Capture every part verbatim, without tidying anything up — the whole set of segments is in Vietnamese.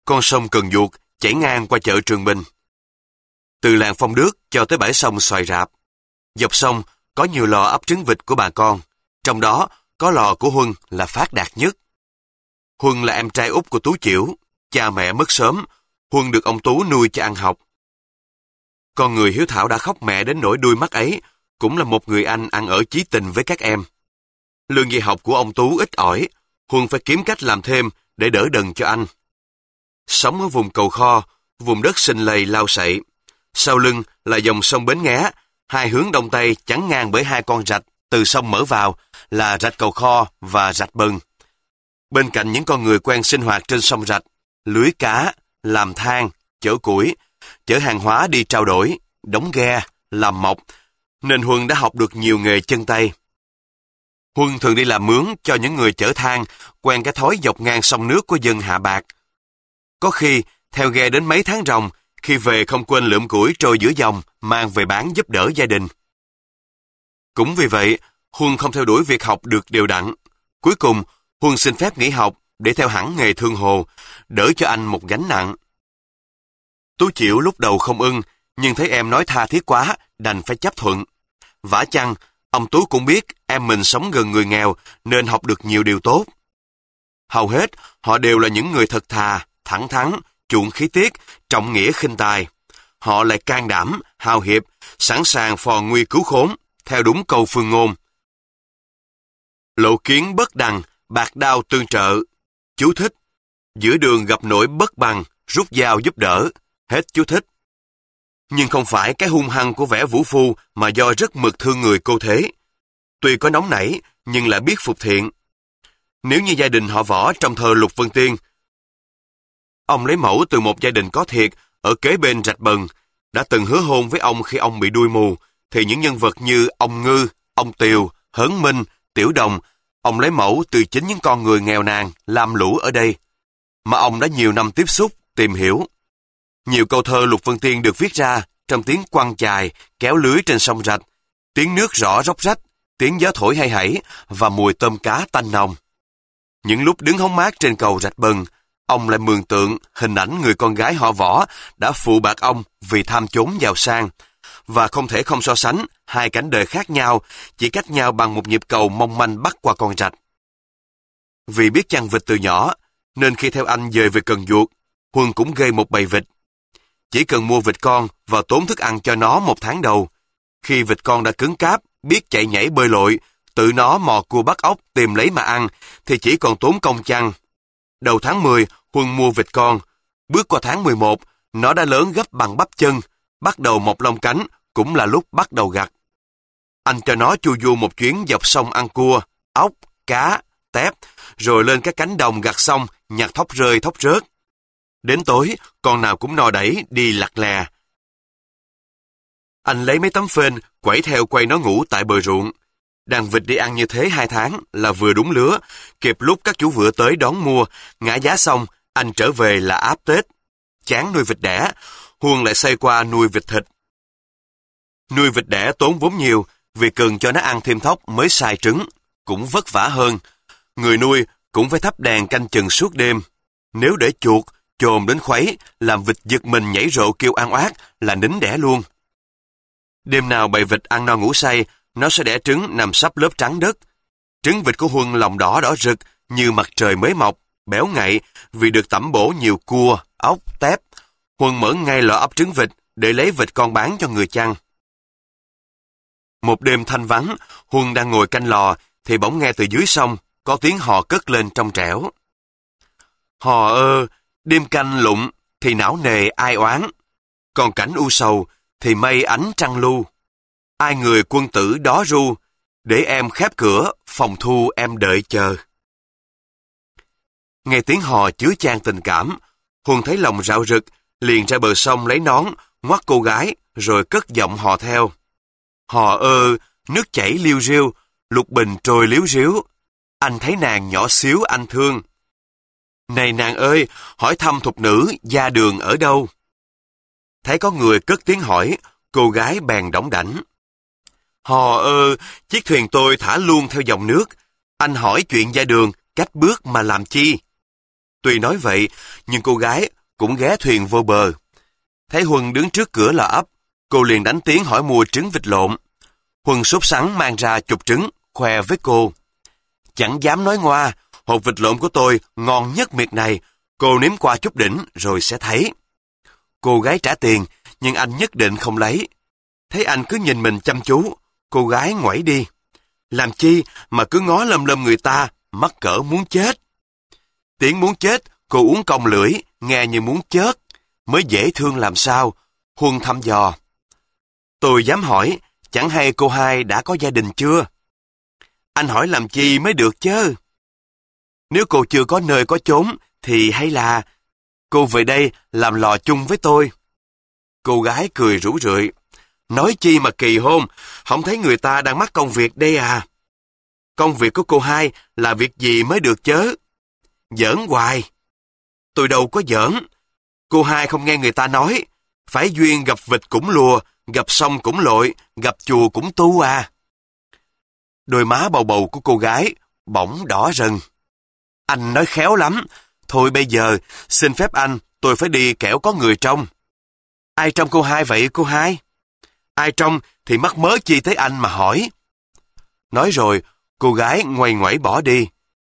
con sông Cần Duột chảy ngang qua chợ Trường Bình. Từ làng Phong Đức cho tới bãi sông Xoài Rạp, dọc sông có nhiều lò ấp trứng vịt của bà con, trong đó có lò của Huân là phát đạt nhất. Huân là em trai út của Tú Chiểu, cha mẹ mất sớm, Huân được ông Tú nuôi cho ăn học. Con người hiếu thảo đã khóc mẹ đến nỗi đuôi mắt ấy, cũng là một người anh ăn ở chí tình với các em. Lương dạy học của ông Tú ít ỏi, Huân phải kiếm cách làm thêm để đỡ đần cho anh. Sống ở vùng Cầu Kho, vùng đất sinh lầy lao sậy. Sau lưng là dòng sông Bến Nghé, hai hướng đông tây chắn ngang bởi hai con rạch từ sông mở vào là rạch Cầu Kho và rạch Bần. Bên cạnh những con người quen sinh hoạt trên sông rạch, lưới cá, làm than, chở củi, chở hàng hóa đi trao đổi, đóng ghe, làm mộc, nên Huân đã học được nhiều nghề chân tay. Huân thường đi làm mướn cho những người chở than, quen cái thói dọc ngang sông nước của dân Hạ Bạc. Có khi, theo ghe đến mấy tháng ròng, khi về không quên lượm củi trôi giữa dòng, mang về bán giúp đỡ gia đình. Cũng vì vậy, Huân không theo đuổi việc học được đều đặn. Cuối cùng, Huân xin phép nghỉ học để theo hẳn nghề thương hồ, đỡ cho anh một gánh nặng. Tú Chiểu lúc đầu không ưng, nhưng thấy em nói tha thiết quá, đành phải chấp thuận. Vả chăng, ông Tú cũng biết em mình sống gần người nghèo nên học được nhiều điều tốt. Hầu hết, họ đều là những người thật thà, thẳng thắn, chuộng khí tiết, trọng nghĩa khinh tài. Họ lại can đảm, hào hiệp, sẵn sàng phò nguy cứu khốn, theo đúng câu phương ngôn. Lộ kiến bất đằng, bạc đao tương trợ. Chú thích. Giữa đường gặp nỗi bất bằng, rút dao giúp đỡ. Hết chú thích. Nhưng không phải cái hung hăng của vẻ vũ phu mà do rất mực thương người cô thế. Tuy có nóng nảy, nhưng lại biết phục thiện. Nếu như gia đình họ Võ trong thơ Lục Vân Tiên, ông lấy mẫu từ một gia đình có thiệt ở kế bên rạch Bần, đã từng hứa hôn với ông khi ông bị đuôi mù, thì những nhân vật như ông Ngư, ông Tiều, Hớn Minh, Tiểu Đồng, ông lấy mẫu từ chính những con người nghèo nàn, lam lũ ở đây, mà ông đã nhiều năm tiếp xúc, tìm hiểu. Nhiều câu thơ Lục Vân Tiên được viết ra trong tiếng quăng chài, kéo lưới trên sông rạch, tiếng nước rõ róc rách, tiếng gió thổi hay hảy và mùi tôm cá tanh nồng. Những lúc đứng hóng mát trên cầu rạch Bần, ông lại mường tượng hình ảnh người con gái họ Võ đã phụ bạc ông vì tham chốn giàu sang, và không thể không so sánh hai cảnh đời khác nhau, chỉ cách nhau bằng một nhịp cầu mong manh bắc qua con rạch. Vì biết chăn vịt từ nhỏ, nên khi theo anh dời về Cần Duột, Huân cũng gây một bầy vịt. Chỉ cần mua vịt con và tốn thức ăn cho nó một tháng đầu. Khi vịt con đã cứng cáp, biết chạy nhảy bơi lội, tự nó mò cua bắt ốc tìm lấy mà ăn, thì chỉ còn tốn công chăn. Đầu tháng mười, Huân mua vịt con. Bước qua tháng mười một, nó đã lớn gấp bằng bắp chân, bắt đầu mọc lông cánh, cũng là lúc bắt đầu gặt. Anh cho nó chu du một chuyến dọc sông ăn cua, ốc, cá, tép, rồi lên các cánh đồng gặt xong, nhặt thóc rơi thóc rớt. Đến tối, con nào cũng no đẩy đi lặt lè. Anh lấy mấy tấm phên, quẩy theo quay nó ngủ tại bờ ruộng. Đàn vịt đi ăn như thế hai tháng là vừa đúng lứa, kịp lúc các chủ vựa tới đón mua, ngã giá xong, anh trở về là áp Tết. Chán nuôi vịt đẻ, Huân lại xoay qua nuôi vịt thịt. Nuôi vịt đẻ tốn vốn nhiều, vì cần cho nó ăn thêm thóc mới sai trứng, cũng vất vả hơn. Người nuôi cũng phải thắp đèn canh chừng suốt đêm. Nếu để chuột, chồn đến khuấy, làm vịt giật mình nhảy rộ kêu an oát là nín đẻ luôn. Đêm nào bầy vịt ăn no ngủ say, nó sẽ đẻ trứng nằm sắp lớp trắng đất. Trứng vịt của Huân lòng đỏ đỏ rực như mặt trời mới mọc, béo ngậy vì được tẩm bổ nhiều cua, ốc, tép. Huân mở ngay lò ấp trứng vịt để lấy vịt con bán cho người chăn. Một đêm thanh vắng, Huân đang ngồi canh lò thì bỗng nghe từ dưới sông có tiếng hò cất lên trong trẻo. Hò ơ, đêm canh lụng thì não nề ai oán, còn cảnh u sầu thì mây ánh trăng lu. Ai người quân tử đó ru, để em khép cửa, phòng thu em đợi chờ. Nghe tiếng hò chứa chan tình cảm, Huân thấy lòng rạo rực, liền ra bờ sông lấy nón, ngoắt cô gái, rồi cất giọng hò theo. Hò ơ, nước chảy liêu riêu, lục bình trôi liếu riếu, anh thấy nàng nhỏ xíu anh thương. Này nàng ơi, hỏi thăm thục nữ, gia đường ở đâu? Thấy có người cất tiếng hỏi, cô gái bèn đỏng đảnh. Hò ơ, chiếc thuyền tôi thả luôn theo dòng nước, anh hỏi chuyện gia đường, cách bước mà làm chi? Tuy nói vậy, nhưng cô gái cũng ghé thuyền vô bờ. Thấy Huân đứng trước cửa lò ấp, cô liền đánh tiếng hỏi mua trứng vịt lộn. Huân sốt sắng mang ra chục trứng, khoe với cô. Chẳng dám nói ngoa, hột vịt lộn của tôi ngon nhất miệt này, cô nếm qua chút đỉnh rồi sẽ thấy. Cô gái trả tiền, nhưng anh nhất định không lấy. Thấy anh cứ nhìn mình chăm chú, cô gái ngoảy đi. Làm chi mà cứ ngó lơm lơm người ta, mắc cỡ muốn chết. Tiếng muốn chết, cô uống cong lưỡi, nghe như muốn chết, mới dễ thương làm sao. Huân thăm dò. Tôi dám hỏi, chẳng hay cô hai đã có gia đình chưa? Anh hỏi làm chi mới được chứ? Nếu cô chưa có nơi có chốn, thì hay là cô về đây làm lò chung với tôi. Cô gái cười rủ rượi. Nói chi mà kỳ hôn, không thấy người ta đang mắc công việc đây à? Công việc của cô hai là việc gì mới được chớ? Giỡn hoài. Tôi đâu có giỡn. Cô hai không nghe người ta nói, phải duyên gặp vịt cũng lùa, gặp sông cũng lội, gặp chùa cũng tu à. Đôi má bầu bầu của cô gái bỗng đỏ rần. Anh nói khéo lắm. Thôi bây giờ, xin phép anh, tôi phải đi kẻo có người trông. Ai trông cô hai vậy cô hai? Ai trông thì mắc mớ chi tới anh mà hỏi. Nói rồi, cô gái ngoay ngoẩy bỏ đi.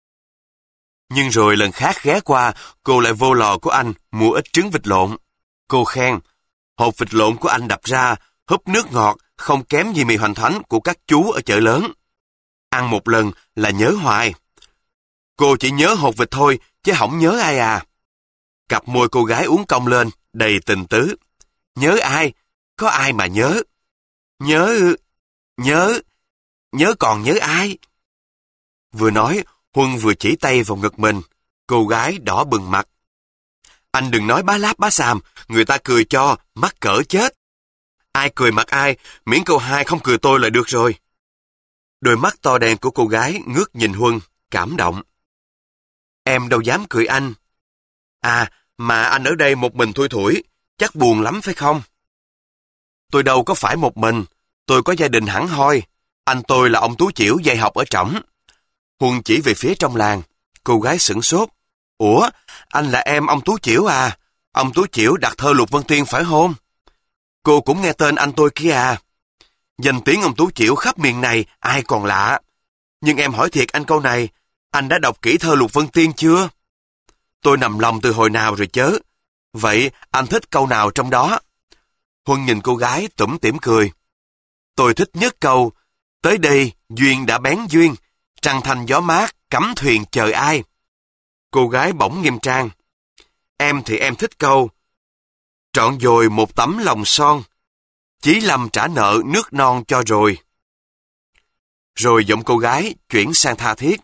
Nhưng rồi lần khác ghé qua, cô lại vô lò của anh mua ít trứng vịt lộn. Cô khen, hột vịt lộn của anh đập ra, húp nước ngọt, không kém gì mì hoành thánh của các chú ở chợ lớn. Ăn một lần là nhớ hoài. Cô chỉ nhớ hột vịt thôi, chứ không nhớ ai à. Cặp môi cô gái uốn cong lên, đầy tình tứ. Nhớ ai? Có ai mà nhớ? Nhớ... Nhớ... Nhớ còn nhớ ai? Vừa nói, Huân vừa chỉ tay vào ngực mình. Cô gái đỏ bừng mặt. Anh đừng nói bá láp bá xàm, người ta cười cho, mắc cỡ chết. Ai cười mặt ai, miễn cô hai không cười tôi là được rồi. Đôi mắt to đen của cô gái ngước nhìn Huân, cảm động. Em đâu dám cười anh. À, mà anh ở đây một mình thui thủi, chắc buồn lắm phải không? Tôi đâu có phải một mình, tôi có gia đình hẳn hoi. Anh tôi là ông Tú Chiểu dạy học ở Trỏng. Huân chỉ về phía trong làng. Cô gái sửng sốt. Ủa, anh là em ông Tú Chiểu à? Ông Tú Chiểu đặt thơ Lục Vân Tiên phải không? Cô cũng nghe tên anh tôi kia à? Danh tiếng ông Tú Chiểu khắp miền này ai còn lạ. Nhưng em hỏi thiệt anh câu này, anh đã đọc kỹ thơ Lục Vân Tiên chưa? Tôi nằm lòng từ hồi nào rồi chớ. Vậy anh thích câu nào trong đó? Huân nhìn cô gái tủm tỉm cười. Tôi thích nhất câu tới đây duyên đã bén duyên, trăng thanh gió mát cắm thuyền chờ ai. Cô gái bỗng nghiêm trang. Em thì em thích câu trọn dồi một tấm lòng son, chí lầm trả nợ nước non cho rồi. Rồi giọng cô gái chuyển sang tha thiết.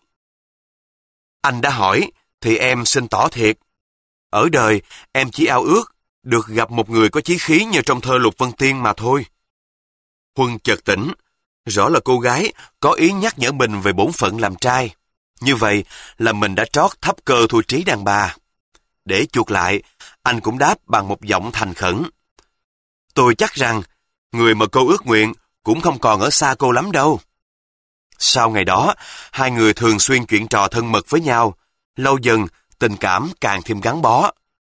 Anh đã hỏi thì em xin tỏ thiệt. Ở đời em chỉ ao ước được gặp một người có chí khí như trong thơ Lục Vân Tiên mà thôi. Huân chợt tỉnh. Rõ là cô gái có ý nhắc nhở mình về bổn phận làm trai. Như vậy là mình đã trót thấp cơ thua trí đàn bà. Để chuộc lại, anh cũng đáp bằng một giọng thành khẩn. Tôi chắc rằng người mà cô ước nguyện cũng không còn ở xa cô lắm đâu. Sau ngày đó, hai người thường xuyên chuyện trò thân mật với nhau. Lâu dần, tình cảm càng thêm gắn bó.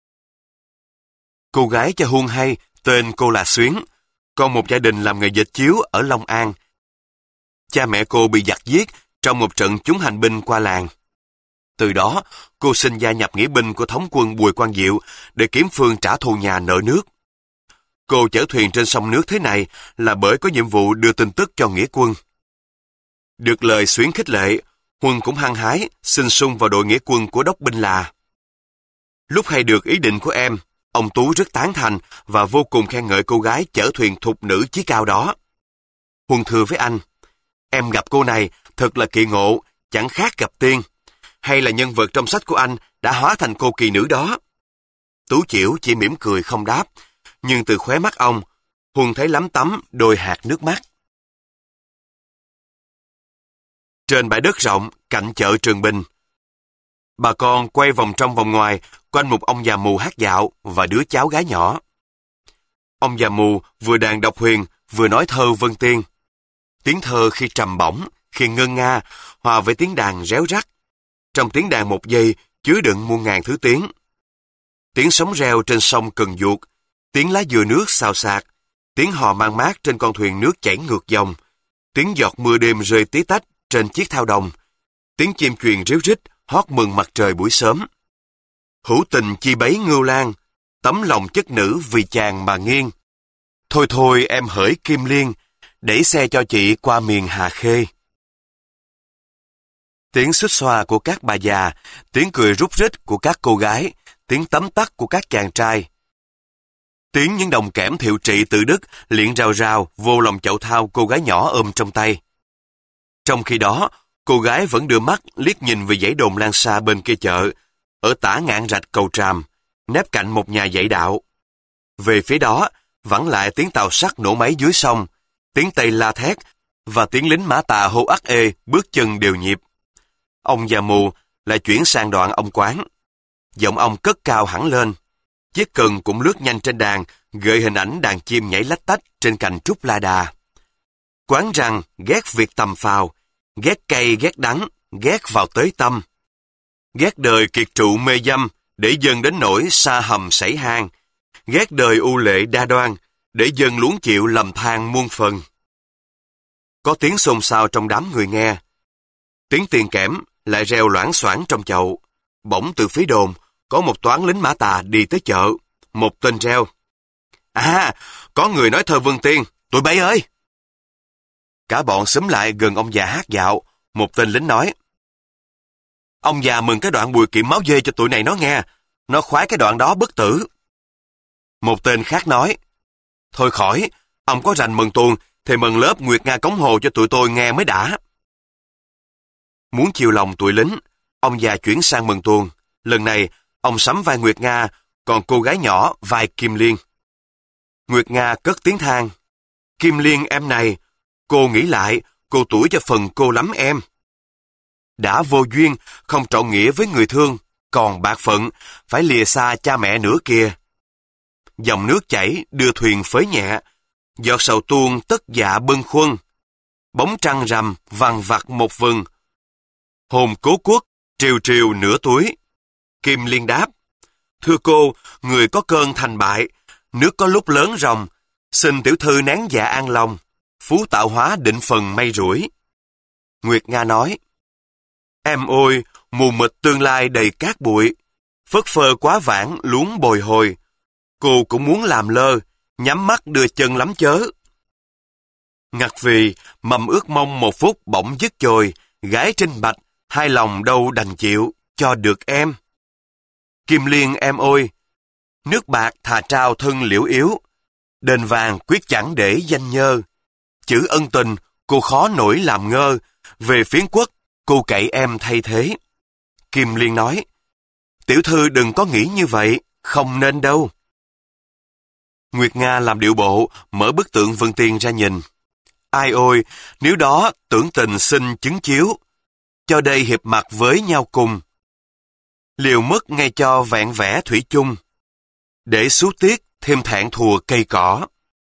Cô gái cho Huân hay tên cô là Xuyến, con một gia đình làm nghề dệt chiếu ở Long An. Cha mẹ cô bị giặc giết trong một trận chúng hành binh qua làng. Từ đó, cô xin gia nhập nghĩa binh của thống quân Bùi Quang Diệu để kiếm phương trả thù nhà nợ nước. Cô chở thuyền trên sông nước thế này là bởi có nhiệm vụ đưa tin tức cho nghĩa quân. Được lời Xuyến khích lệ, Huân cũng hăng hái xin xung vào đội nghĩa quân của đốc binh là. Lúc hay được ý định của em, ông Tú rất tán thành và vô cùng khen ngợi cô gái chở thuyền thục nữ chí cao đó. Huân thưa với anh, em gặp cô này thật là kỳ ngộ, chẳng khác gặp tiên. Hay là nhân vật trong sách của anh đã hóa thành cô kỳ nữ đó? Tú Chiểu chỉ mỉm cười không đáp, nhưng từ khóe mắt ông, Huân thấy lấm tấm đôi hạt nước mắt. Trên bãi đất rộng, cạnh chợ Trường Bình, bà con quay vòng trong vòng ngoài, quanh một ông già mù hát dạo và đứa cháu gái nhỏ. Ông già mù vừa đàn đọc huyền, vừa nói thơ Vân Tiên. Tiếng thơ khi trầm bổng, khi ngân nga, hòa với tiếng đàn réo rắt. Trong tiếng đàn một giây chứa đựng muôn ngàn thứ tiếng. Tiếng sóng reo trên sông Cần Duột, tiếng lá dừa nước xào xạc, tiếng hò mang mát trên con thuyền nước chảy ngược dòng, tiếng giọt mưa đêm rơi tí tách trên chiếc thao đồng, tiếng chim chuyền ríu rít hót mừng mặt trời buổi sớm. Hữu tình chi bấy ngưu lang, tấm lòng chất nữ vì chàng mà nghiêng. Thôi thôi em hỡi Kim Liên, đẩy xe cho chị qua miền Hà Khê. Tiếng xuýt xoa của các bà già, tiếng cười rúc rít của các cô gái, tiếng tấm tắc của các chàng trai. Tiếng những đồng kẽm thiệu trị tự đức liệng rào rào vô lòng chậu thao cô gái nhỏ ôm trong tay. Trong khi đó, cô gái vẫn đưa mắt liếc nhìn về dãy đồn Lan Sa bên kia chợ, ở tả ngạn rạch Cầu Tràm, nép cạnh một nhà dạy đạo. Về phía đó, vẳng lại tiếng tàu sắt nổ máy dưới sông, tiếng Tây la thét và tiếng lính mã tà hô ắc ê bước chân đều nhịp. Ông già mù lại chuyển sang đoạn ông Quán. Giọng ông cất cao hẳn lên. Chiếc cần cũng lướt nhanh trên đàn, gợi hình ảnh đàn chim nhảy lách tách trên cành trúc la đà. Quán rằng ghét việc tầm phào, ghét cay ghét đắng, ghét vào tới tâm. Ghét đời kiệt trụ mê dâm, để dần đến nỗi xa hầm sảy hang. Ghét đời u lệ đa đoan, để dần luống chịu lầm than muôn phần. Có tiếng xôn xao trong đám người nghe. Tiếng tiền kẽm lại reo loảng xoảng trong chậu. Bỗng từ phía đồn, có một toán lính mã tà đi tới chợ. Một tên reo: À, có người nói thơ Vân Tiên, tụi bay ơi! Cả bọn xúm lại gần ông già hát dạo. Một tên lính nói: Ông già mừng cái đoạn bùi kiệm máu dê cho tụi này nó nghe. Nó khoái cái đoạn đó bất tử. Một tên khác nói: Thôi khỏi, ông có rành mừng tuồng thì mừng lớp Nguyệt Nga cống hồ cho tụi tôi nghe mới đã. Muốn chiều lòng tụi lính, ông già chuyển sang mừng tuồng. Lần này, ông sắm vai Nguyệt Nga, còn cô gái nhỏ vai Kim Liên. Nguyệt Nga cất tiếng than: Kim Liên em này, cô nghĩ lại, cô tuổi cho phần cô lắm em. Đã vô duyên, không trọn nghĩa với người thương, còn bạc phận, phải lìa xa cha mẹ nữa kìa. Dòng nước chảy đưa thuyền phới nhẹ, giọt sầu tuôn tất dạ bâng khuâng. Bóng trăng rằm vằng vặc một vừng, hồn cố quất triều triều nửa túi. Kim Liên đáp: Thưa cô, người có cơn thành bại, nước có lúc lớn ròng, xin tiểu thư nén dạ an lòng, phú tạo hóa định phần may rủi. Nguyệt Nga nói: Em ôi, mù mịt tương lai đầy cát bụi, phất phơ quá vãng luống bồi hồi, cô cũng muốn làm lơ, nhắm mắt đưa chân lắm chớ. Ngặt vì mầm ước mong một phút bỗng dứt chồi, gái trinh bạch, hai lòng đâu đành chịu, cho được em. Kim Liên em ôi, nước bạc thà trao thân liễu yếu, đền vàng quyết chẳng để danh nhơ. Chữ ân tình cô khó nổi làm ngơ, về phiến quốc cô cậy em thay thế. Kim Liên nói: Tiểu thư đừng có nghĩ như vậy, không nên đâu. Nguyệt Nga làm điệu bộ, mở bức tượng Vân Tiên ra nhìn. Ai ôi, nếu đó tưởng tình xin chứng chiếu, cho đây hiệp mặt với nhau cùng. Liều mất ngay cho vẹn vẽ thủy chung, để xú tiết thêm thẹn thùa cây cỏ.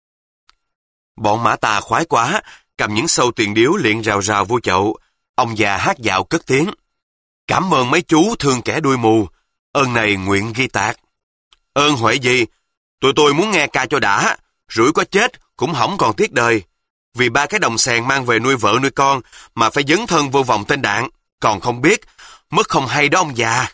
Bọn mã tà khoái quá, cầm những sâu tiền điếu liệng rào rào vô chậu. Ông già hát dạo cất tiếng: Cảm ơn mấy chú thương kẻ đuôi mù, ơn này nguyện ghi tạc. Ơn huệ gì, tụi tôi muốn nghe ca cho đã, rủi có chết cũng hỏng còn tiếc đời. Vì ba cái đồng sèn mang về nuôi vợ nuôi con mà phải dấn thân vô vòng tên đạn, còn không biết, mất không hay đó ông già.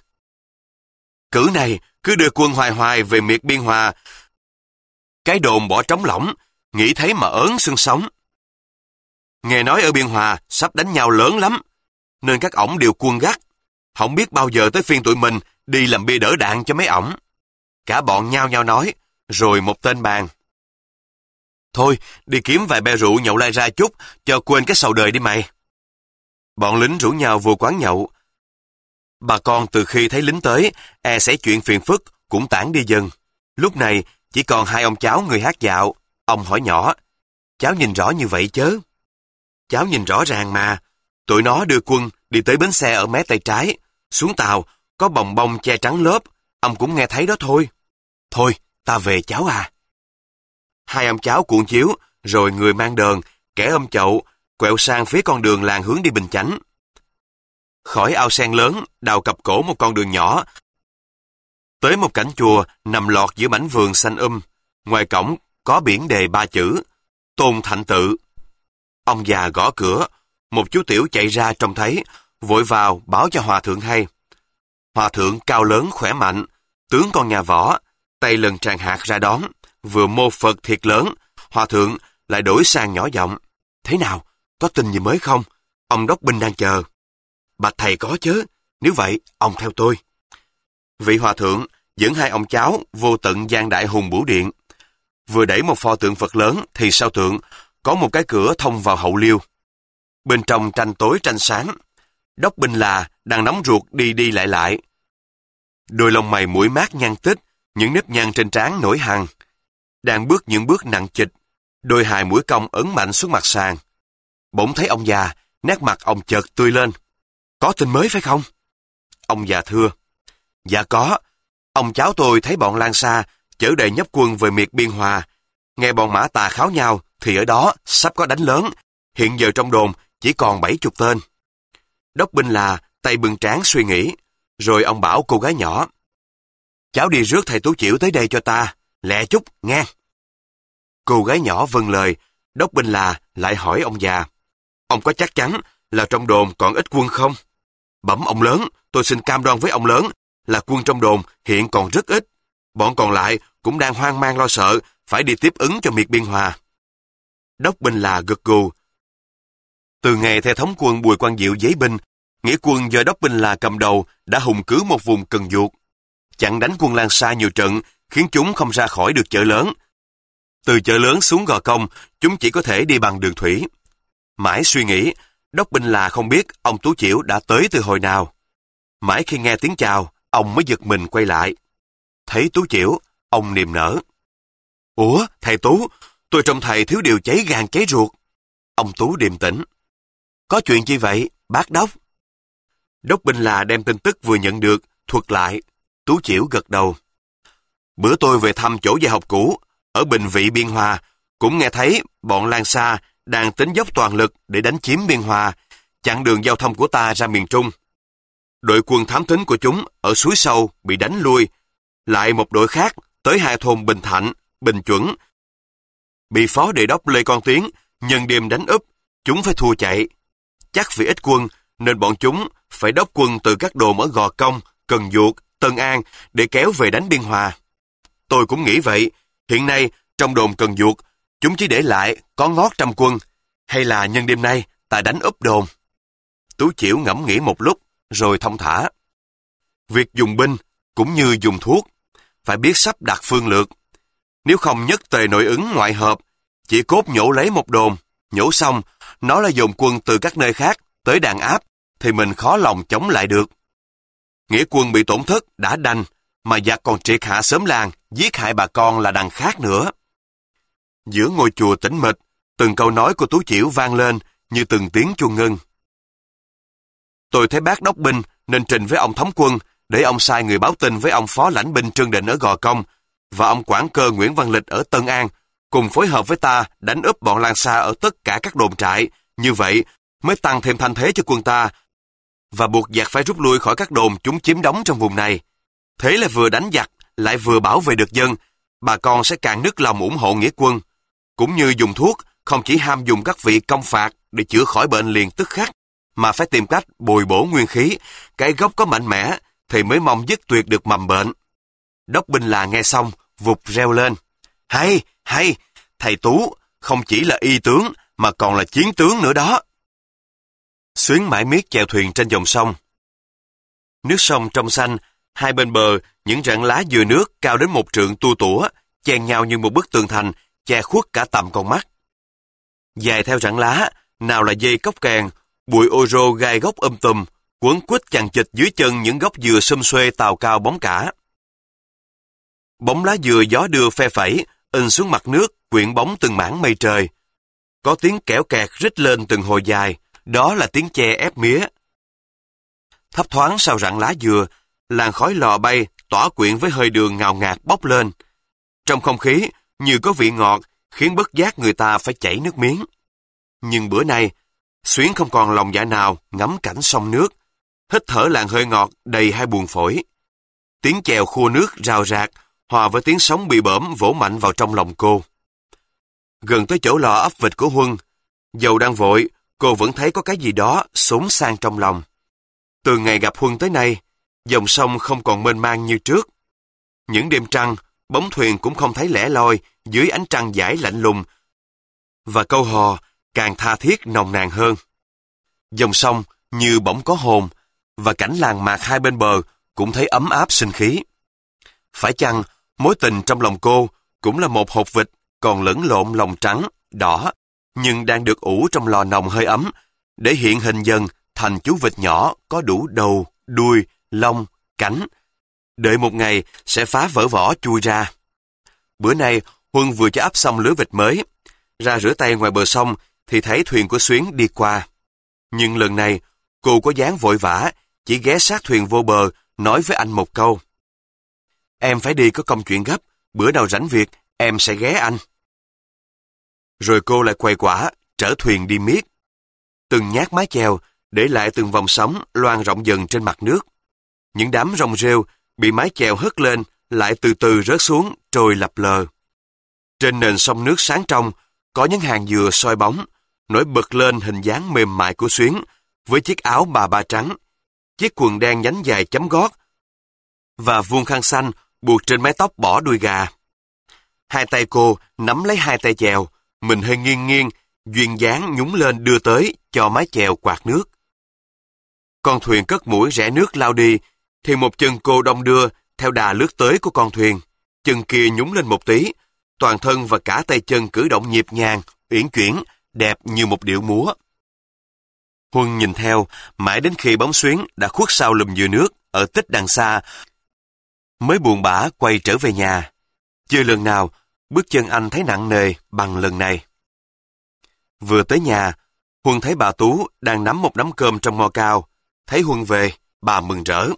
Cử này cứ đưa quân hoài hoài về miệt Biên Hòa. Cái đồn bỏ trống lỏng, nghĩ thấy mà ớn xương sống. Nghe nói ở Biên Hòa sắp đánh nhau lớn lắm, nên các ổng đều quân gắt. Không biết bao giờ tới phiên tụi mình đi làm bia đỡ đạn cho mấy ổng. Cả bọn nhao nhao nói, rồi một tên bàn: Thôi, đi kiếm vài be rượu nhậu lai ra chút, cho quên cái sầu đời đi mày. Bọn lính rủ nhau vô quán nhậu. Bà con từ khi thấy lính tới, e sẽ chuyện phiền phức, cũng tản đi dần. Lúc này, chỉ còn hai ông cháu người hát dạo. Ông hỏi nhỏ: Cháu nhìn rõ như vậy chớ? Cháu nhìn rõ ràng mà. Tụi nó đưa quân đi tới bến xe ở mé tay trái. Xuống tàu, có bồng bông che trắng lớp. Ông cũng nghe thấy đó thôi. Thôi, ta về cháu à. Hai ông cháu cuộn chiếu, rồi người mang đờn, kẻ ôm chậu, quẹo sang phía con đường làng hướng đi Bình Chánh. khỏi ao sen lớn, đào cặp cổ một con đường nhỏ, tới một cảnh chùa nằm lọt giữa mảnh vườn xanh um. Ngoài cổng có biển đề ba chữ: Tôn Thạnh Tự. Ông già gõ cửa, một chú tiểu chạy ra trông thấy, vội vào báo cho hòa thượng hay. Hòa thượng cao lớn khỏe mạnh, tướng con nhà võ, tay lần tràn hạt ra đón, vừa mô Phật thiệt lớn. Hòa thượng lại đổi sang nhỏ giọng: Thế nào, có tin gì mới không? Ông đốc binh đang chờ. Bạch thầy có chứ, nếu vậy ông theo tôi. Vị hòa thượng dẫn hai ông cháu vô tận gian đại hùng bửu điện. Vừa đẩy một pho tượng Phật lớn thì sau tượng có một cái cửa thông vào hậu liêu. Bên trong tranh tối tranh sáng, đốc binh là đang nóng ruột đi đi lại lại. Đôi lông mày mũi mát nhăn tích, những nếp nhăn trên trán nổi hằn. Đang bước những bước nặng chịch, đôi hài mũi cong ấn mạnh xuống mặt sàn. Bỗng thấy ông già, nét mặt ông chợt tươi lên. Có tin mới phải không? Ông già thưa: Dạ có. Ông cháu tôi thấy bọn Lan Sa chở đầy nhấp quân về miệt Biên Hòa. Nghe bọn Mã Tà kháo nhau thì ở đó sắp có đánh lớn. Hiện giờ trong đồn chỉ còn bảy chục tên. Đốc binh là tay bưng trán suy nghĩ. Rồi ông bảo cô gái nhỏ: Cháu đi rước thầy Tú Chiểu tới đây cho ta, lẹ chút nghe. Cô gái nhỏ vâng lời. Đốc binh là lại hỏi ông già: Ông có chắc chắn là trong đồn còn ít quân không? Bẩm ông lớn, tôi xin cam đoan với ông lớn là quân trong đồn hiện còn rất ít. Bọn còn lại cũng đang hoang mang lo sợ, phải đi tiếp ứng cho miệt Biên Hòa. Đốc binh là gật gù. Từ ngày theo thống quân Bùi Quang Diệu giấy binh, nghĩa quân do đốc binh là cầm đầu đã hùng cứ một vùng Cần Duộc, chặn đánh quân Lan Sa nhiều trận, khiến chúng không ra khỏi được chợ lớn. Từ chợ lớn xuống Gò Công, chúng chỉ có thể đi bằng đường thủy. Mãi suy nghĩ, đốc binh là không biết ông Tú Chiểu đã tới từ hồi nào. Mãi khi nghe tiếng chào, ông mới giật mình quay lại. Thấy Tú Chiểu, ông niềm nở. Ủa, thầy Tú, tôi trông thầy thiếu điều cháy gan cháy ruột. Ông Tú điềm tĩnh. Có chuyện chi vậy, bác đốc? Đốc binh là đem tin tức vừa nhận được, thuật lại. Tú Chiểu gật đầu. Bữa tôi về thăm chỗ dạy học cũ, ở Bình Vị Biên Hòa, cũng nghe thấy bọn Lan Sa đang tính dốc toàn lực để đánh chiếm Biên Hòa, chặn đường giao thông của ta ra miền Trung. Đội quân thám thính của chúng ở Suối Sâu bị đánh lui, lại một đội khác tới hai thôn Bình Thạnh, Bình Chuẩn. Bị phó đề đốc Lê Con Tiến nhân đêm đánh úp, chúng phải thua chạy. Chắc vì ít quân nên bọn chúng phải đốc quân từ các đồn ở Gò Công, Cần Duộc, Tân An để kéo về đánh Biên Hòa. Tôi cũng nghĩ vậy. Hiện nay trong đồn Cần Duộc chúng chỉ để lại có ngót trăm quân, hay là nhân đêm nay ta đánh úp đồn? Tú Chiểu ngẫm nghĩ một lúc rồi thông thả. Việc dùng binh cũng như dùng thuốc, phải biết sắp đặt phương lược. Nếu không nhất tề nội ứng ngoại hợp, chỉ cốt nhổ lấy một đồn, nhổ xong nó là dồn quân từ các nơi khác tới đàn áp, thì mình khó lòng chống lại được. Nghĩa quân bị tổn thất đã đành, mà giặc còn triệt hạ xóm làng, giết hại bà con là đằng khác nữa. Giữa ngôi chùa tĩnh mịch, từng câu nói của Tú Chiểu vang lên như từng tiếng chuông ngân. Tôi thấy bác đốc binh nên trình với ông thống quân để ông sai người báo tin với ông phó lãnh binh Trương Định ở Gò Công và ông quản cơ Nguyễn Văn Lịch ở Tân An, cùng phối hợp với ta đánh úp bọn Lan Sa ở tất cả các đồn trại. Như vậy mới tăng thêm thanh thế cho quân ta và buộc giặc phải rút lui khỏi các đồn chúng chiếm đóng trong vùng này. Thế là vừa đánh giặc lại vừa bảo vệ được dân, bà con sẽ càng nức lòng ủng hộ nghĩa quân. Cũng như dùng thuốc, không chỉ ham dùng các vị công phạt để chữa khỏi bệnh liền tức khắc, mà phải tìm cách bồi bổ nguyên khí, cái gốc có mạnh mẽ thì mới mong dứt tuyệt được mầm bệnh. Đốc binh là nghe xong vụt reo lên. Hay, hay, thầy Tú không chỉ là y tướng mà còn là chiến tướng nữa đó. Xuyến mãi miết chèo thuyền trên dòng sông. Nước sông trong xanh, hai bên bờ những rặng lá dừa nước cao đến một trượng tua tủa, chen nhau như một bức tường thành, che khuất cả tầm con mắt. Dài theo rặng lá, nào là dây cốc kèn, bụi ô rô gai gốc um tùm, quấn quýt chằng chịt dưới chân những gốc dừa xum xuê tào cao bóng cả. Bóng lá dừa gió đưa phe phẩy, in xuống mặt nước, quyện bóng từng mảng mây trời. Có tiếng kẽo kẹt rít lên từng hồi dài, đó là tiếng tre ép mía. Thấp thoáng sau rặng lá dừa, làn khói lò bay tỏa quyện với hơi đường ngào ngạt bốc lên. Trong không khí như có vị ngọt, khiến bất giác người ta phải chảy nước miếng. Nhưng bữa nay, Xuyến không còn lòng dạ nào ngắm cảnh sông nước. hít thở làn hơi ngọt đầy hai buồng phổi. Tiếng chèo khua nước rào rạc, hòa với tiếng sóng bị bõm vỗ mạnh vào trong lòng cô. Gần tới chỗ lò ấp vịt của Huân, dầu đang vội, cô vẫn thấy có cái gì đó xốn sang trong lòng. Từ ngày gặp Huân tới nay, dòng sông không còn mênh mang như trước. Những đêm trăng, bóng thuyền cũng không thấy lẻ loi dưới ánh trăng dải lạnh lùng, và câu hò càng tha thiết nồng nàn hơn. Dòng sông như bỗng có hồn, và cảnh làng mạc hai bên bờ cũng thấy ấm áp sinh khí. Phải chăng mối tình trong lòng cô cũng là một hột vịt còn lẫn lộn lòng trắng, đỏ, nhưng đang được ủ trong lò nồng hơi ấm, để hiện hình dần thành chú vịt nhỏ có đủ đầu, đuôi, lông, cánh, đợi một ngày sẽ phá vỡ vỏ chui ra. Bữa nay, Huân vừa cho ấp xong lưới vịt mới, ra rửa tay ngoài bờ sông thì thấy thuyền của Xuyến đi qua. Nhưng lần này, cô có dáng vội vã, chỉ ghé sát thuyền vô bờ, nói với anh một câu. Em phải đi có công chuyện gấp, bữa nào rảnh việc, em sẽ ghé anh. Rồi cô lại quay quả, trở thuyền đi miết. Từng nhát mái chèo, để lại từng vòng sóng loang rộng dần trên mặt nước. Những đám rong rêu bị mái chèo hất lên, lại từ từ rớt xuống, trôi lập lờ. Trên nền sông nước sáng trong, có những hàng dừa soi bóng, nổi bật lên hình dáng mềm mại của Xuyến, với chiếc áo bà ba trắng, chiếc quần đen nhánh dài chấm gót, và vuông khăn xanh buộc trên mái tóc bỏ đuôi gà. Hai tay cô nắm lấy hai tay chèo, mình hơi nghiêng nghiêng, duyên dáng nhúng lên đưa tới cho mái chèo quạt nước. Con thuyền cất mũi rẽ nước lao đi, thì một chân cô đong đưa theo đà lướt tới của con thuyền, chân kia nhúng lên một tí, toàn thân và cả tay chân cử động nhịp nhàng, uyển chuyển, đẹp như một điệu múa. Huân nhìn theo, mãi đến khi bóng Xuyến đã khuất sau lùm dừa nước ở tích đằng xa, mới buồn bã quay trở về nhà. Chưa lần nào, bước chân anh thấy nặng nề bằng lần này. Vừa tới nhà, Huân thấy bà Tú đang nắm một nắm cơm trong ngò cao. Thấy Huân về, bà mừng rỡ.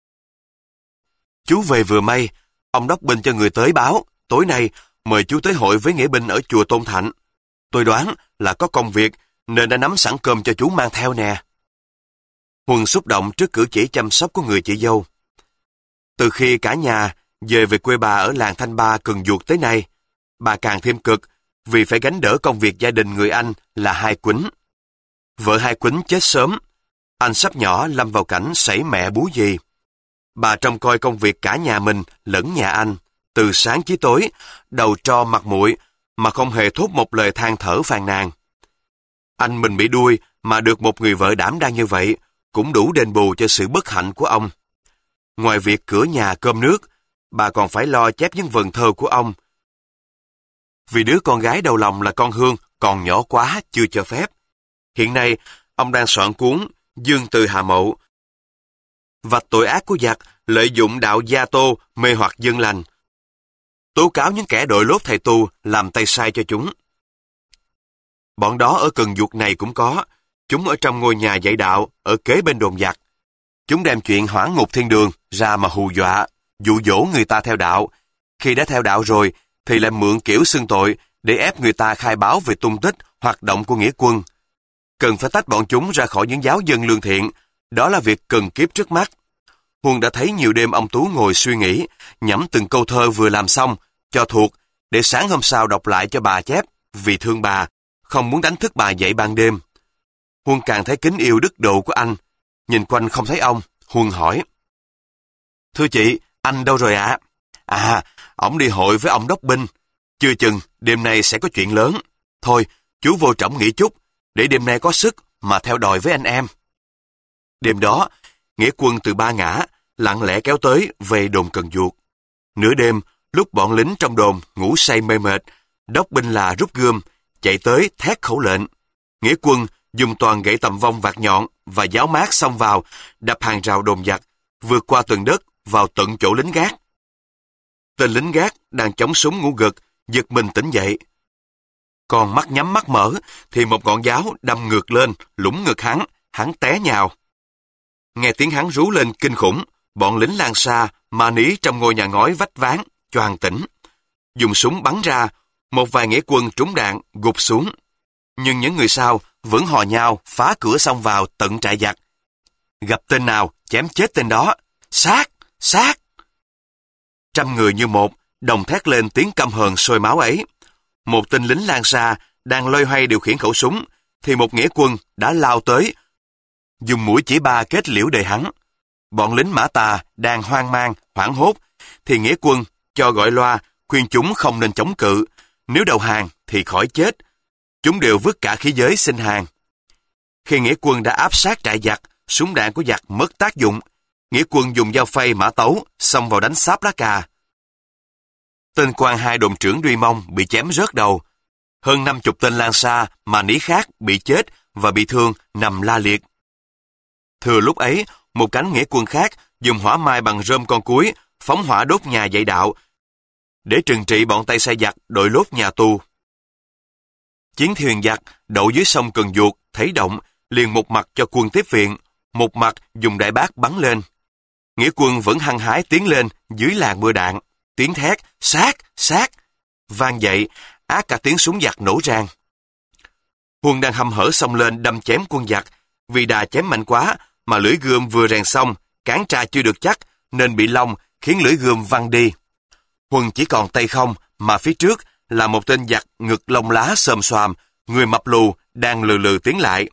Chú về vừa may, ông đốc binh cho người tới báo, tối nay mời chú tới hội với nghĩa binh ở chùa Tôn Thạnh. Tôi đoán là có công việc, nên đã nắm sẵn cơm cho chú mang theo nè. Huân xúc động trước cử chỉ chăm sóc của người chị dâu. Từ khi cả nhà về về quê bà ở làng Thanh Ba Cần Duộc tới nay, bà càng thêm cực vì phải gánh đỡ công việc gia đình người anh là Hai Quýnh. Vợ Hai Quýnh chết sớm, anh sắp nhỏ lâm vào cảnh sảy mẹ bú gì. Bà trông coi công việc cả nhà mình lẫn nhà anh, từ sáng chí tối, đầu tro mặt mũi, mà không hề thốt một lời than thở phàn nàn. Anh mình bị đuôi mà được một người vợ đảm đang như vậy, cũng đủ đền bù cho sự bất hạnh của ông. Ngoài việc cửa nhà cơm nước, bà còn phải lo chép những vần thơ của ông. Vì đứa con gái đầu lòng là con Hương còn nhỏ quá chưa cho phép. Hiện nay, ông đang soạn cuốn Dương Từ Hà Mậu, vạch tội ác của giặc lợi dụng đạo gia tô mê hoặc dân lành, tố cáo những kẻ đội lốt thầy tu làm tay sai cho chúng. Bọn đó ở Cần Duộc này cũng có, chúng ở trong ngôi nhà dạy đạo ở kế bên đồn giặc. Chúng đem chuyện hoãn ngục thiên đường ra mà hù dọa, dụ dỗ người ta theo đạo. Khi đã theo đạo rồi thì lại mượn kiểu xưng tội để ép người ta khai báo về tung tích, hoạt động của nghĩa quân. Cần phải tách bọn chúng ra khỏi những giáo dân lương thiện, đó là việc cần kiếp trước mắt. Huân đã thấy nhiều đêm ông Tú ngồi suy nghĩ, nhẩm từng câu thơ vừa làm xong, cho thuộc, để sáng hôm sau đọc lại cho bà chép, vì thương bà, không muốn đánh thức bà dậy ban đêm. Huân càng thấy kính yêu đức độ của anh. Nhìn quanh không thấy ông, Huân hỏi. Thưa chị, anh đâu rồi ạ? À? à, ổng đi hội với ông đốc binh. Chưa chừng, đêm nay sẽ có chuyện lớn. Thôi, chú vô trỏng nghỉ chút, để đêm nay có sức mà theo đòi với anh em. Đêm đó, nghĩa quân từ Ba Ngã lặng lẽ kéo tới về đồn Cần Duộc. Nửa đêm, lúc bọn lính trong đồn ngủ say mê mệt, đốc binh là rút gươm, chạy tới thét khẩu lệnh. Nghĩa quân dùng toàn gậy tầm vong vạt nhọn và giáo mát xông vào, đập hàng rào đồn giặc, vượt qua tường đất vào tận chỗ lính gác. Tên lính gác đang chống súng ngủ gật, giật mình tỉnh dậy. Còn mắt nhắm mắt mở thì một ngọn giáo đâm ngược lên, lũng ngực hắn, hắn té nhào. Nghe tiếng hắn rú lên kinh khủng, bọn lính Lan Sa mà ní trong ngôi nhà ngói vách ván choàng tỉnh, dùng súng bắn ra. Một vài nghĩa quân trúng đạn gục xuống, nhưng những người sau vẫn hò nhau phá cửa xông vào tận trại giặc. Gặp tên nào, chém chết tên đó. Sát! Sát! Trăm người như một, đồng thét lên tiếng căm hờn sôi máu ấy. Một tên lính Lan Sa đang loay hoay điều khiển khẩu súng, thì một nghĩa quân đã lao tới, dùng mũi chỉ ba kết liễu đời hắn. Bọn lính Mã Tà đang hoang mang, hoảng hốt, thì nghĩa quân cho gọi loa khuyên chúng không nên chống cự, nếu đầu hàng thì khỏi chết. Chúng đều vứt cả khí giới xin hàng. Khi nghĩa quân đã áp sát trại giặc, súng đạn của giặc mất tác dụng, nghĩa quân dùng dao phay mã tấu xông vào đánh xáp lá cà. Tên quan hai đồn trưởng Duy Mông bị chém rớt đầu. Hơn năm chục tên Lan Sa mà nỉ khác bị chết và bị thương nằm la liệt. Thừa lúc ấy, một cánh nghĩa quân khác dùng hỏa mai bằng rơm con cúi phóng hỏa đốt nhà dạy đạo để trừng trị bọn tay sai giặc đội lốt nhà tù. Chiến thuyền giặc đậu dưới sông Cần Duột thấy động, liền một mặt cho quân tiếp viện, một mặt dùng đại bác bắn lên. Nghĩa quân vẫn hăng hái tiến lên dưới làn mưa đạn, tiếng thét sát sát vang dậy, át cả tiếng súng giặc nổ rang. Huân đang hăm hở xông lên đâm chém quân giặc, vì đà chém mạnh quá mà lưỡi gươm vừa rèn xong, cán tra chưa được chắc nên bị lông, khiến lưỡi gươm văng đi. Huân chỉ còn tay không, mà phía trước là một tên giặc ngực lông lá xồm xoàm, người mập lù đang lừ lừ tiến lại.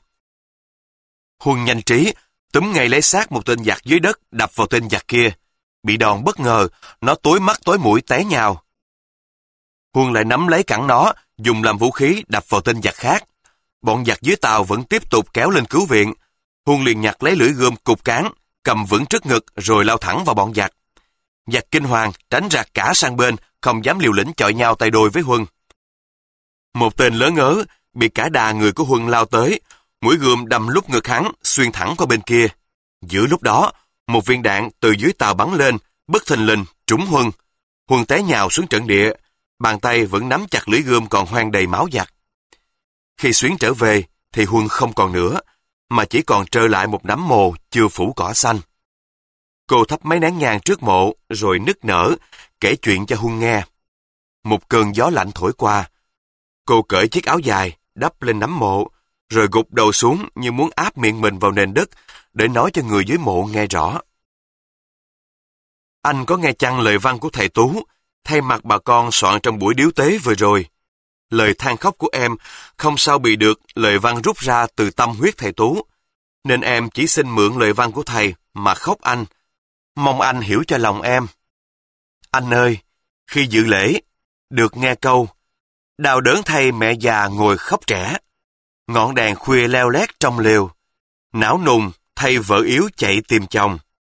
Huân nhanh trí túm ngay lấy xác một tên giặc dưới đất đập vào tên giặc kia. Bị đòn bất ngờ, nó tối mắt tối mũi té nhào. Huân lại nắm lấy cẳng nó, dùng làm vũ khí đập vào tên giặc khác. Bọn giặc dưới tàu vẫn tiếp tục kéo lên cứu viện. Huân liền nhặt lấy lưỡi gươm cục cán, cầm vững trước ngực rồi lao thẳng vào bọn giặc. Giặc kinh hoàng tránh rạc cả sang bên, không dám liều lĩnh chọi nhau tay đôi với Huân. Một tên lớn ngớ bị cả đà người của Huân lao tới, mũi gươm đâm lúc ngực hắn, xuyên thẳng qua bên kia. Giữa lúc đó, một viên đạn từ dưới tàu bắn lên, bất thình lình trúng Huân. Huân té nhào xuống trận địa, bàn tay vẫn nắm chặt lưỡi gươm còn hoang đầy máu giặc. Khi xuyến trở về, thì Huân không còn nữa, mà chỉ còn trơ lại một nắm mồ chưa phủ cỏ xanh. Cô thắp mấy nén nhang trước mộ, rồi nức nở, kể chuyện cho Huân nghe. Một cơn gió lạnh thổi qua. Cô cởi chiếc áo dài, đắp lên nắm mộ, rồi gục đầu xuống như muốn áp miệng mình vào nền đất, để nói cho người dưới mộ nghe rõ. Anh có nghe chăng lời văn của thầy Tú, thay mặt bà con soạn trong buổi điếu tế vừa rồi? Lời than khóc của em không sao bị được lời văn rút ra từ tâm huyết thầy Tú, nên em chỉ xin mượn lời văn của thầy mà khóc anh. Mong anh hiểu cho lòng em. Anh ơi, khi dự lễ, được nghe câu, đau đớn thay mẹ già ngồi khóc trẻ, ngọn đèn khuya leo lét trong lều, não nùng thay vợ yếu chạy tìm chồng.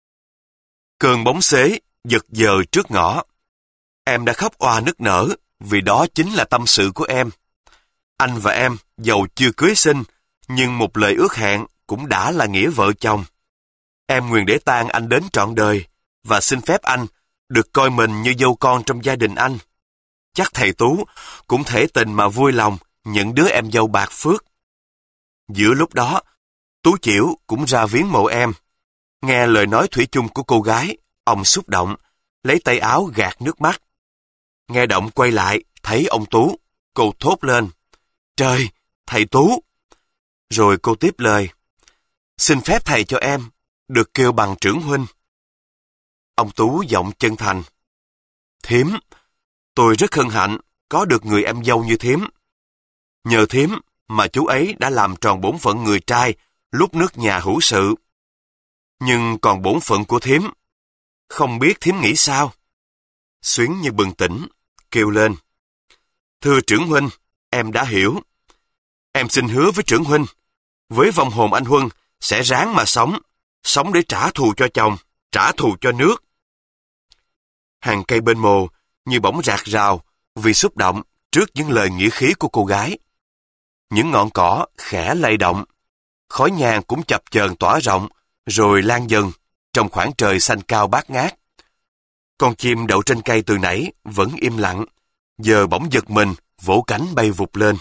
Cơn bóng xế giật giờ trước ngõ. Em đã khóc oà nức nở, vì đó chính là tâm sự của em. Anh và em dầu chưa cưới sinh, nhưng một lời ước hẹn cũng đã là nghĩa vợ chồng. Em nguyện để tang anh đến trọn đời, và xin phép anh được coi mình như dâu con trong gia đình anh. Chắc thầy Tú cũng thể tình mà vui lòng những đứa em dâu bạc phước. Giữa lúc đó, Tú Chiểu cũng ra viếng mộ em. Nghe lời nói thủy chung của cô gái, ông xúc động, lấy tay áo gạt nước mắt. Nghe động quay lại, thấy ông Tú, cô thốt lên, trời, thầy Tú. Rồi cô tiếp lời, xin phép thầy cho em được kêu bằng trưởng huynh. Ông Tú giọng chân thành, thím, tôi rất hân hạnh có được người em dâu như thím. Nhờ thím mà chú ấy đã làm tròn bổn phận người trai lúc nước nhà hữu sự. Nhưng còn bổn phận của thím, không biết thím nghĩ sao? Xuyến như bừng tỉnh, kêu lên, thưa trưởng huynh, em đã hiểu. Em xin hứa với trưởng huynh, với vong hồn anh Huân sẽ ráng mà sống, sống để trả thù cho chồng, trả thù cho nước. Hàng cây bên mồ như bỗng rạc rào vì xúc động trước những lời nghĩa khí của cô gái. Những ngọn cỏ khẽ lay động, khói nhang cũng chập chờn tỏa rộng, rồi lan dần trong khoảng trời xanh cao bát ngát. Con chim đậu trên cây từ nãy vẫn im lặng, giờ bỗng giật mình, vỗ cánh bay vụt lên.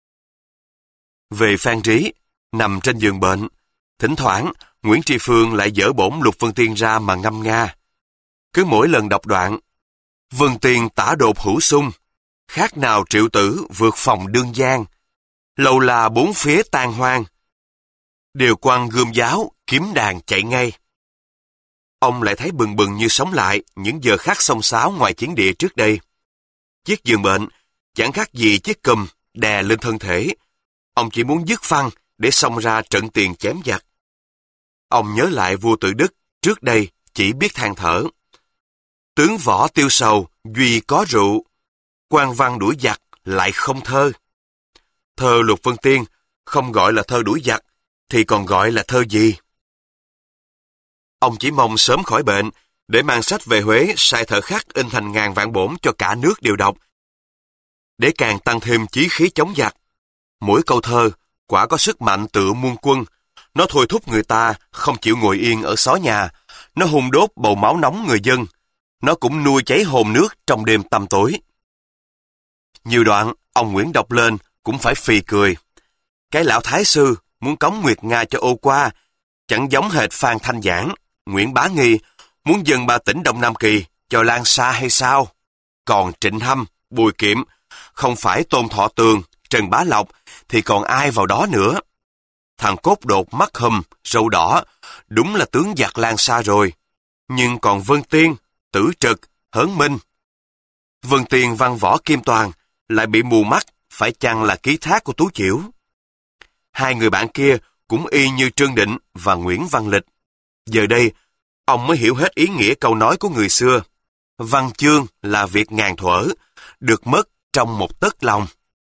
Về Phan Trí, nằm trên giường bệnh, thỉnh thoảng Nguyễn Tri Phương lại dở bổn Lục Vân Tiên ra mà ngâm nga. Cứ mỗi lần đọc đoạn, Vân Tiên tả đột hữu sung, khác nào triệu tử vượt phòng đương giang, lâu là bốn phía tan hoang. Đều quăng gươm giáo, kiếm đàn chạy ngay. Ông lại thấy bừng bừng như sống lại những giờ khắc xông xáo ngoài chiến địa trước đây. Chiếc giường bệnh chẳng khác gì chiếc cùm đè lên thân thể. Ông chỉ muốn dứt phăng để xông ra trận tiền chém giặc. Ông nhớ lại vua Tự Đức trước đây chỉ biết than thở. Tướng võ tiêu sầu, duy có rượu. Quan văn đuổi giặc lại không thơ. Thơ Lục Vân Tiên không gọi là thơ đuổi giặc, thì còn gọi là thơ gì? Ông chỉ mong sớm khỏi bệnh, để mang sách về Huế sai thợ khắc in thành ngàn vạn bổn cho cả nước đều đọc, để càng tăng thêm chí khí chống giặc. Mỗi câu thơ quả có sức mạnh tựa muôn quân, nó thôi thúc người ta không chịu ngồi yên ở xó nhà, nó hun đốt bầu máu nóng người dân, nó cũng nuôi cháy hồn nước trong đêm tăm tối. Nhiều đoạn ông Nguyễn đọc lên cũng phải phì cười. Cái lão thái sư muốn cống Nguyệt Nga cho ô qua, chẳng giống hệt Phan Thanh Giảng, Nguyễn Bá Nghi muốn dâng ba tỉnh Đông Nam Kỳ cho Lan Sa hay sao? Còn Trịnh Hâm, Bùi Kiệm, không phải Tôn Thọ Tường, Trần Bá Lộc thì còn ai vào đó nữa? Thằng cốt đột mắt hùm, râu đỏ, đúng là tướng giặc Lan Sa rồi. Nhưng còn Vân Tiên, Tử Trực, Hớn Minh. Vân Tiên văn võ Kim Toàn lại bị mù mắt, phải chăng là ký thác của Tú Chiểu? Hai người bạn kia cũng y như Trương Định và Nguyễn Văn Lịch. Giờ đây, ông mới hiểu hết ý nghĩa câu nói của người xưa. Văn chương là việc ngàn thuở, được mất trong một tấc lòng.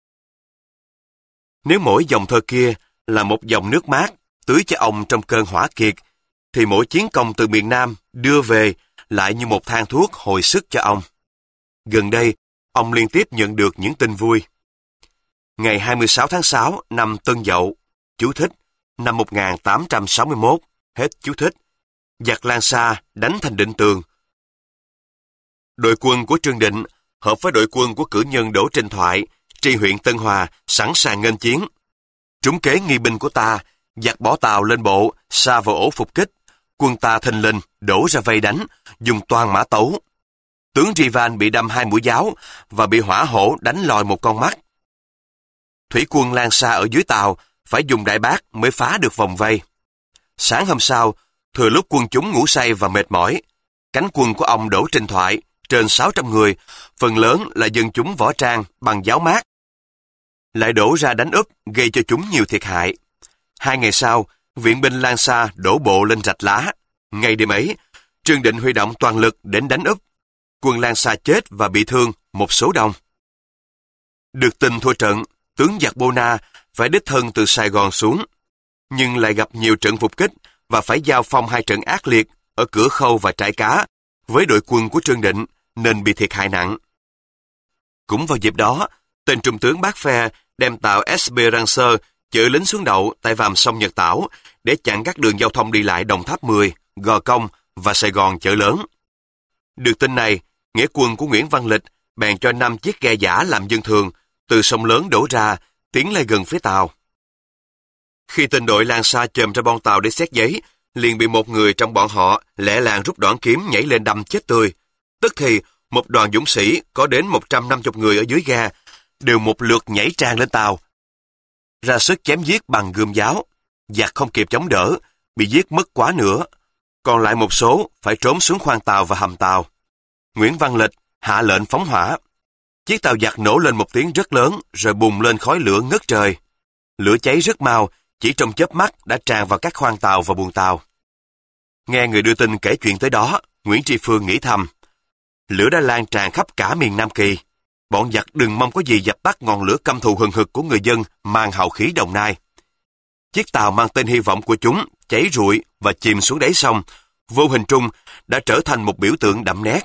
Nếu mỗi dòng thơ kia là một dòng nước mát tưới cho ông trong cơn hỏa kiệt, thì mỗi chiến công từ miền Nam đưa về lại như một thang thuốc hồi sức cho ông. Gần đây, ông liên tiếp nhận được những tin vui. Ngày hai mươi sáu tháng sáu năm Tân Dậu, chú thích, năm một nghìn tám trăm sáu mươi mốt, hết chú thích, giặc Lan Sa đánh thành Định Tường. Đội quân của Trương Định hợp với đội quân của cử nhân Đỗ Trinh Thoại, tri huyện Tân Hòa sẵn sàng nghênh chiến. Trúng kế nghi binh của ta, giặc bỏ tàu lên bộ, sa vào ổ phục kích. Quân ta thình lình đổ ra vây đánh, dùng toàn mã tấu. Tướng Rivan bị đâm hai mũi giáo và bị hỏa hổ đánh lòi một con mắt. Thủy quân Lan Sa ở dưới tàu phải dùng đại bác mới phá được vòng vây. Sáng hôm sau, thừa lúc quân chúng ngủ say và mệt mỏi, cánh quân của ông Đỗ Trinh Thoại trên sáu trăm người, phần lớn là dân chúng võ trang bằng giáo mát, lại đổ ra đánh úp, gây cho chúng nhiều thiệt hại. Hai ngày sau, viện binh Lan Sa đổ bộ lên Rạch Lá. Ngày đêm ấy, Trương Định huy động toàn lực đến đánh úp. Quân Lan Sa chết và bị thương một số đông. Được tin thua trận, tướng giặc Bô Na phải đích thân từ Sài Gòn xuống, nhưng lại gặp nhiều trận phục kích và phải giao phong hai trận ác liệt ở Cửa Khâu và Trại Cá với đội quân của Trương Định, nên bị thiệt hại nặng. Cũng vào dịp đó, tên trung tướng Bác Phe đem tàu Esperance chở lính xuống đậu tại vàm sông Nhật Tảo để chặn các đường giao thông đi lại Đồng Tháp mười, Gò Công và Sài Gòn chợ lớn. Được tin này, nghĩa quân của Nguyễn Văn Lịch bèn cho năm chiếc ghe giả làm dân thường từ sông lớn đổ ra, tiến lên gần phía tàu. Khi tên đội Lan Sa chồm ra bon tàu để xét giấy, liền bị một người trong bọn họ lẹ làng rút đoạn kiếm nhảy lên đâm chết tươi. Tức thì, một đoàn dũng sĩ có đến một trăm năm mươi người ở dưới ghe đều một lượt nhảy tràn lên tàu, ra sức chém giết bằng gươm giáo. Giặc không kịp chống đỡ, bị giết mất quá nửa, còn lại một số phải trốn xuống khoang tàu và hầm tàu. Nguyễn Văn Lịch hạ lệnh phóng hỏa. Chiếc tàu giặc nổ lên một tiếng rất lớn rồi bùng lên khói lửa ngất trời. Lửa cháy rất mau, chỉ trong chớp mắt đã tràn vào các khoang tàu và buồng tàu. Nghe người đưa tin kể chuyện tới đó, Nguyễn Tri Phương nghĩ thầm, lửa đã lan tràn khắp cả miền Nam Kỳ. Bọn giặc đừng mong có gì dập tắt ngọn lửa căm thù hừng hực của người dân mang hào khí Đồng Nai. Chiếc tàu mang tên hy vọng của chúng cháy rụi và chìm xuống đáy sông, vô hình trung đã trở thành một biểu tượng đậm nét.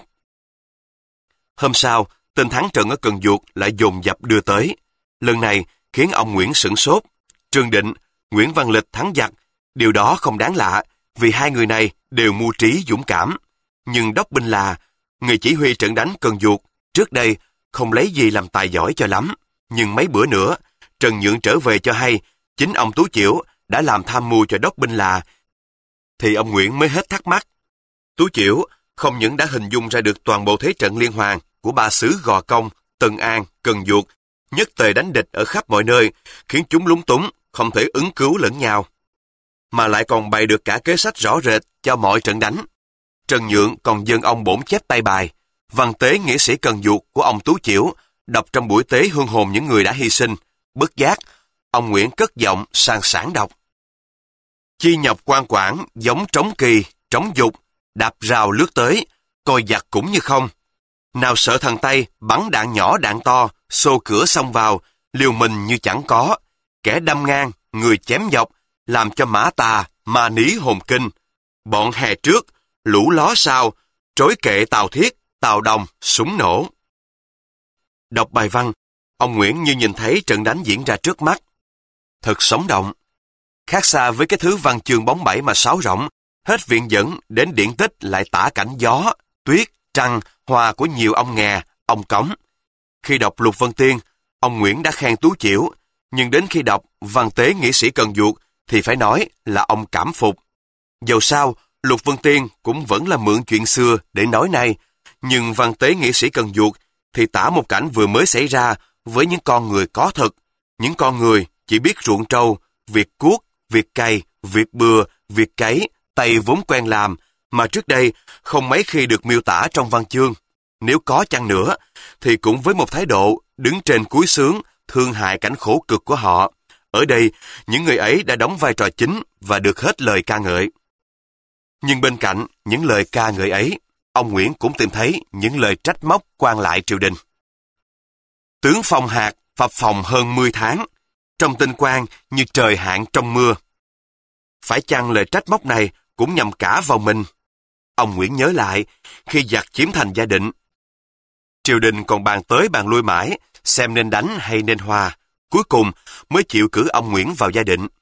Hôm sau, tên thắng trận ở Cần Duộc lại dồn dập đưa tới. Lần này khiến ông Nguyễn sửng sốt. Trương Định, Nguyễn Văn Lịch thắng giặc, điều đó không đáng lạ vì hai người này đều mưu trí dũng cảm. Nhưng Đốc Binh Là, người chỉ huy trận đánh Cần Duộc, trước đây không lấy gì làm tài giỏi cho lắm. Nhưng mấy bữa nữa, Trần Nhượng trở về cho hay chính ông Tú Chiểu đã làm tham mưu cho Đốc Binh Là, thì ông Nguyễn mới hết thắc mắc. Tú Chiểu không những đã hình dung ra được toàn bộ thế trận liên hoàn của ba xứ Gò Công, Tân An, Cần Duộc, nhất tề đánh địch ở khắp mọi nơi, khiến chúng lúng túng, không thể ứng cứu lẫn nhau. mà lại còn bày được cả kế sách rõ rệt cho mọi trận đánh. Trần Nhượng còn dâng ông bổn chép tay bài, văn tế nghĩa sĩ Cần Duộc của ông Tú Chiểu, đọc trong buổi tế hương hồn những người đã hy sinh. Bất giác, ông Nguyễn cất giọng sang sảng đọc. Chi nhọc quan quản, giống trống kỳ, trống dục, đạp rào lướt tới, coi giặc cũng như không. Nào sợ thằng Tây, bắn đạn nhỏ đạn to, xô cửa xông vào, liều mình như chẳng có. Kẻ đâm ngang, người chém dọc, làm cho mã tà, ma ní hồn kinh. Bọn hè trước, lũ ló sau, trối kệ Tàu Thiết, Tàu Đồng, súng nổ. Đọc bài văn, ông Nguyễn như nhìn thấy trận đánh diễn ra trước mắt. Thật sống động. Khác xa với cái thứ văn chương bóng bẩy mà sáo rỗng, hết viện dẫn đến điển tích lại tả cảnh gió, tuyết, trăng, hoa của nhiều ông nghè, ông cống. Khi đọc Lục Vân Tiên, ông Nguyễn đã khen Tú Chiểu, nhưng đến khi đọc văn tế nghĩa sĩ Cần Duộc thì phải nói là ông cảm phục. Dầu sao, Lục Vân Tiên cũng vẫn là mượn chuyện xưa để nói nay, nhưng văn tế nghĩa sĩ Cần Duộc thì tả một cảnh vừa mới xảy ra với những con người có thực, những con người chỉ biết ruộng trâu, việc cuốc, việc cày, việc bừa, việc cấy, tay vốn quen làm, mà trước đây không mấy khi được miêu tả trong văn chương. Nếu có chăng nữa, thì cũng với một thái độ đứng trên cúi xướng, thương hại cảnh khổ cực của họ. Ở đây, những người ấy đã đóng vai trò chính và được hết lời ca ngợi. Nhưng bên cạnh những lời ca ngợi ấy, ông Nguyễn cũng tìm thấy những lời trách móc quan lại triều đình. Tướng Phong Hạt phập phòng hơn mười tháng, trong tinh quang như trời hạn trong mưa. Phải chăng lời trách móc này cũng nhằm cả vào mình? Ông Nguyễn nhớ lại khi giặc chiếm thành Gia Định. Triều đình còn bàn tới bàn lui mãi, xem nên đánh hay nên hòa, cuối cùng mới chịu cử ông Nguyễn vào Gia Định.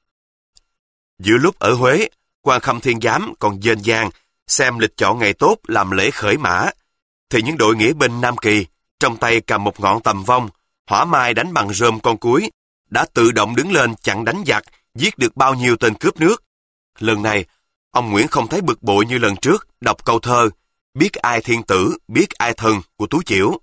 Giữa lúc ở Huế, quan Khâm Thiên Giám còn dên dang xem lịch chọn ngày tốt làm lễ khởi mã, thì những đội nghĩa binh Nam Kỳ trong tay cầm một ngọn tầm vong, hỏa mai đánh bằng rơm con cuối, đã tự động đứng lên chặn đánh giặc, giết được bao nhiêu tên cướp nước. Lần này, ông Nguyễn không thấy bực bội như lần trước đọc câu thơ biết ai thiên tử, biết ai thần của Tú Chiểu.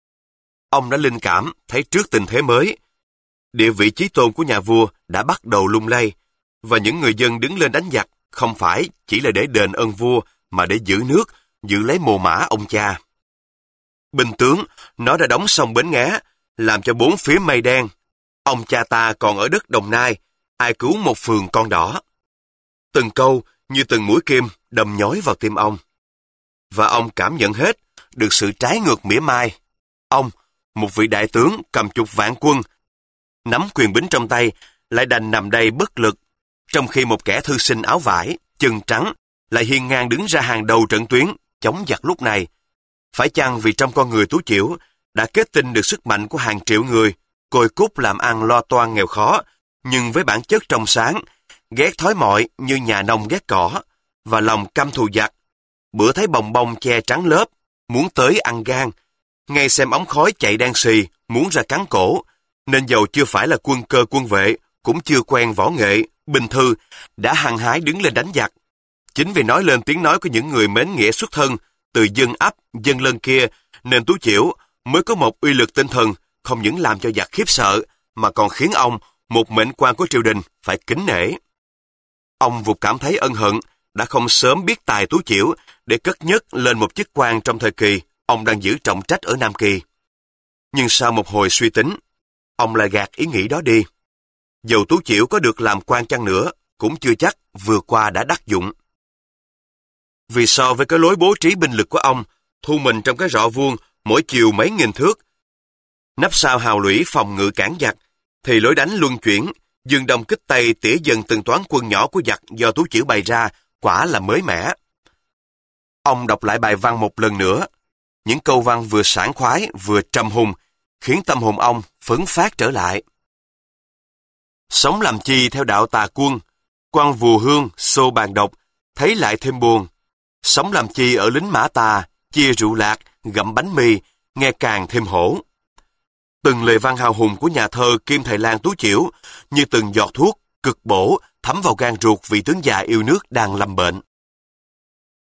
Ông đã linh cảm thấy trước tình thế mới, địa vị chí tôn của nhà vua đã bắt đầu lung lay, và những người dân đứng lên đánh giặc không phải chỉ là để đền ơn vua, mà để giữ nước, giữ lấy mồ mã ông cha. Binh tướng, nó đã đóng xong Bến Nghé, làm cho bốn phía mây đen. Ông cha ta còn ở đất Đồng Nai, ai cứu một phường con đỏ. Từng câu như từng mũi kim đâm nhói vào tim ông. Và ông cảm nhận hết được sự trái ngược mỉa mai. Ông, một vị đại tướng cầm chục vạn quân, nắm quyền bính trong tay, lại đành nằm đây bất lực, trong khi một kẻ thư sinh áo vải, chân trắng, lại hiên ngang đứng ra hàng đầu trận tuyến, chống giặc lúc này. Phải chăng vì trong con người Tú Chiểu đã kết tinh được sức mạnh của hàng triệu người, côi cút làm ăn lo toan nghèo khó, nhưng với bản chất trong sáng, ghét thói mọi như nhà nông ghét cỏ, và lòng căm thù giặc. Bữa thấy bồng bông che trắng lớp, muốn tới ăn gan, ngay xem ống khói chạy đen xì, muốn ra cắn cổ, nên dầu chưa phải là quân cơ quân vệ, cũng chưa quen võ nghệ, binh thư, đã hăng hái đứng lên đánh giặc. Chính vì nói lên tiếng nói của những người mến nghĩa xuất thân, từ dân ấp, dân lân kia, nên Tú Chiểu mới có một uy lực tinh thần, không những làm cho giặc khiếp sợ, mà còn khiến ông, một mệnh quan của triều đình, phải kính nể. Ông vụt cảm thấy ân hận, đã không sớm biết tài Tú Chiểu để cất nhấc lên một chức quan trong thời kỳ ông đang giữ trọng trách ở Nam Kỳ. Nhưng sau một hồi suy tính, ông lại gạt ý nghĩ đó đi. Dầu Tú Chiểu có được làm quan chăng nữa, cũng chưa chắc vừa qua đã đắc dụng. Vì so với cái lối bố trí binh lực của ông, thu mình trong cái rọ vuông mỗi chiều mấy nghìn thước, nấp sau hào lũy phòng ngự cản giặc, thì lối đánh luân chuyển, dương đông kích tây tỉa dần từng toán quân nhỏ của giặc do Tú Chiểu bày ra, quả là mới mẻ. Ông đọc lại bài văn một lần nữa. Những câu văn vừa sảng khoái vừa trầm hùng, khiến tâm hồn ông phấn phát trở lại. Sống làm chi theo đạo tà quân, quan vù hương xô bàn độc, thấy lại thêm buồn. Sống làm chi ở lính mã tà, chia rượu lạc, gặm bánh mì, nghe càng thêm hổ. Từng lời văn hào hùng của nhà thơ Kim Thầy Lang Tú Chiểu như từng giọt thuốc cực bổ thấm vào gan ruột vị tướng già yêu nước đang lâm bệnh.